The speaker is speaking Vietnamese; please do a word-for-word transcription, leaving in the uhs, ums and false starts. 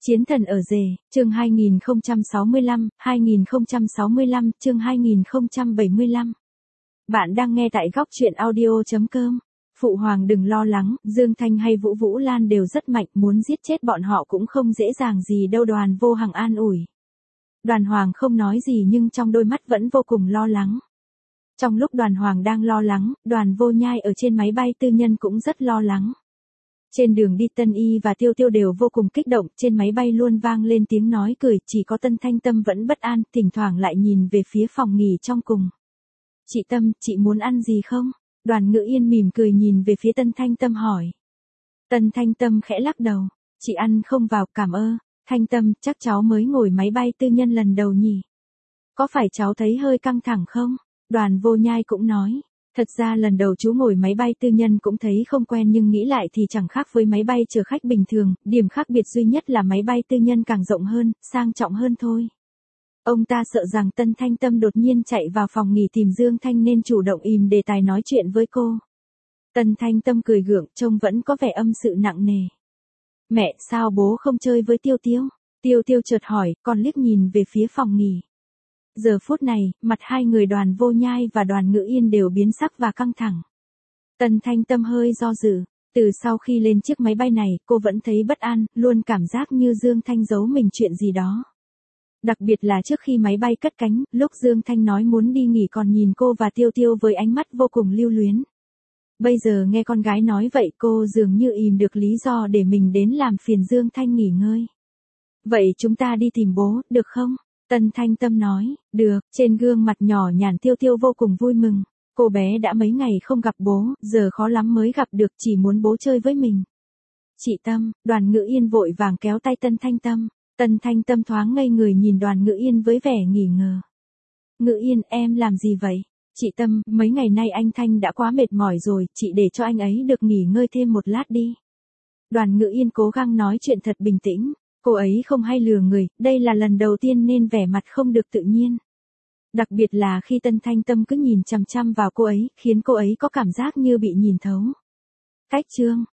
Chiến thần ở rể, chương hai nghìn không trăm sáu mươi lăm, hai nghìn không trăm sáu mươi lăm, chương hai nghìn không trăm bảy mươi lăm. Bạn đang nghe tại góc truyện audio chấm com. Phụ hoàng đừng lo lắng, Dương Thanh hay Vũ Vũ Lan đều rất mạnh, muốn giết chết bọn họ cũng không dễ dàng gì đâu. Đoàn Vô Hằng an ủi. Đoàn Hoàng không nói gì nhưng trong đôi mắt vẫn vô cùng lo lắng. Trong lúc Đoàn Hoàng đang lo lắng, Đoàn Vô Nhai ở trên máy bay tư nhân cũng rất lo lắng. Trên đường đi Tân Y và Tiêu Tiêu đều vô cùng kích động, trên máy bay luôn vang lên tiếng nói cười, chỉ có Tân Thanh Tâm vẫn bất an, thỉnh thoảng lại nhìn về phía phòng nghỉ trong cùng. Chị Tâm, chị muốn ăn gì không? Đoàn Ngữ Yên mỉm cười nhìn về phía Tân Thanh Tâm hỏi. Tân Thanh Tâm khẽ lắc đầu, chị ăn không vào, cảm ơn. Thanh Tâm, chắc cháu mới ngồi máy bay tư nhân lần đầu nhỉ? Có phải cháu thấy hơi căng thẳng không? Đoàn Vô Nhai cũng nói. Thật ra lần đầu chú ngồi máy bay tư nhân cũng thấy không quen nhưng nghĩ lại thì chẳng khác với máy bay chở khách bình thường, điểm khác biệt duy nhất là máy bay tư nhân càng rộng hơn, sang trọng hơn thôi. Ông ta sợ rằng Tân Thanh Tâm đột nhiên chạy vào phòng nghỉ tìm Dương Thanh nên chủ động ìm đề tài nói chuyện với cô. Tân Thanh Tâm cười gượng, trông vẫn có vẻ âm sự nặng nề. Mẹ, sao bố không chơi với Tiêu Tiêu? Tiêu Tiêu chợt hỏi, còn liếc nhìn về phía phòng nghỉ. Giờ phút này, mặt hai người Đoàn Vô Nhai và Đoàn Ngữ Yên đều biến sắc và căng thẳng. Tân Thanh Tâm hơi do dự, từ sau khi lên chiếc máy bay này, cô vẫn thấy bất an, luôn cảm giác như Dương Thanh giấu mình chuyện gì đó. Đặc biệt là trước khi máy bay cất cánh, lúc Dương Thanh nói muốn đi nghỉ còn nhìn cô và Tiêu Tiêu với ánh mắt vô cùng lưu luyến. Bây giờ nghe con gái nói vậy cô dường như ìm được lý do để mình đến làm phiền Dương Thanh nghỉ ngơi. Vậy chúng ta đi tìm bố, được không? Tân Thanh Tâm nói, được, trên gương mặt nhỏ nhàn Tiêu Tiêu vô cùng vui mừng. Cô bé đã mấy ngày không gặp bố, giờ khó lắm mới gặp được, chỉ muốn bố chơi với mình. Chị Tâm, Đoàn Ngữ Yên vội vàng kéo tay Tân Thanh Tâm. Tân Thanh Tâm thoáng ngây người nhìn Đoàn Ngữ Yên với vẻ nghi ngờ. Ngữ Yên, em làm gì vậy? Chị Tâm, mấy ngày nay anh Thanh đã quá mệt mỏi rồi, chị để cho anh ấy được nghỉ ngơi thêm một lát đi. Đoàn Ngữ Yên cố gắng nói chuyện thật bình tĩnh. Cô ấy không hay lừa người, đây là lần đầu tiên nên vẻ mặt không được tự nhiên. Đặc biệt là khi Tân Thanh Tâm cứ nhìn chằm chằm vào cô ấy, khiến cô ấy có cảm giác như bị nhìn thấu. Cách chương,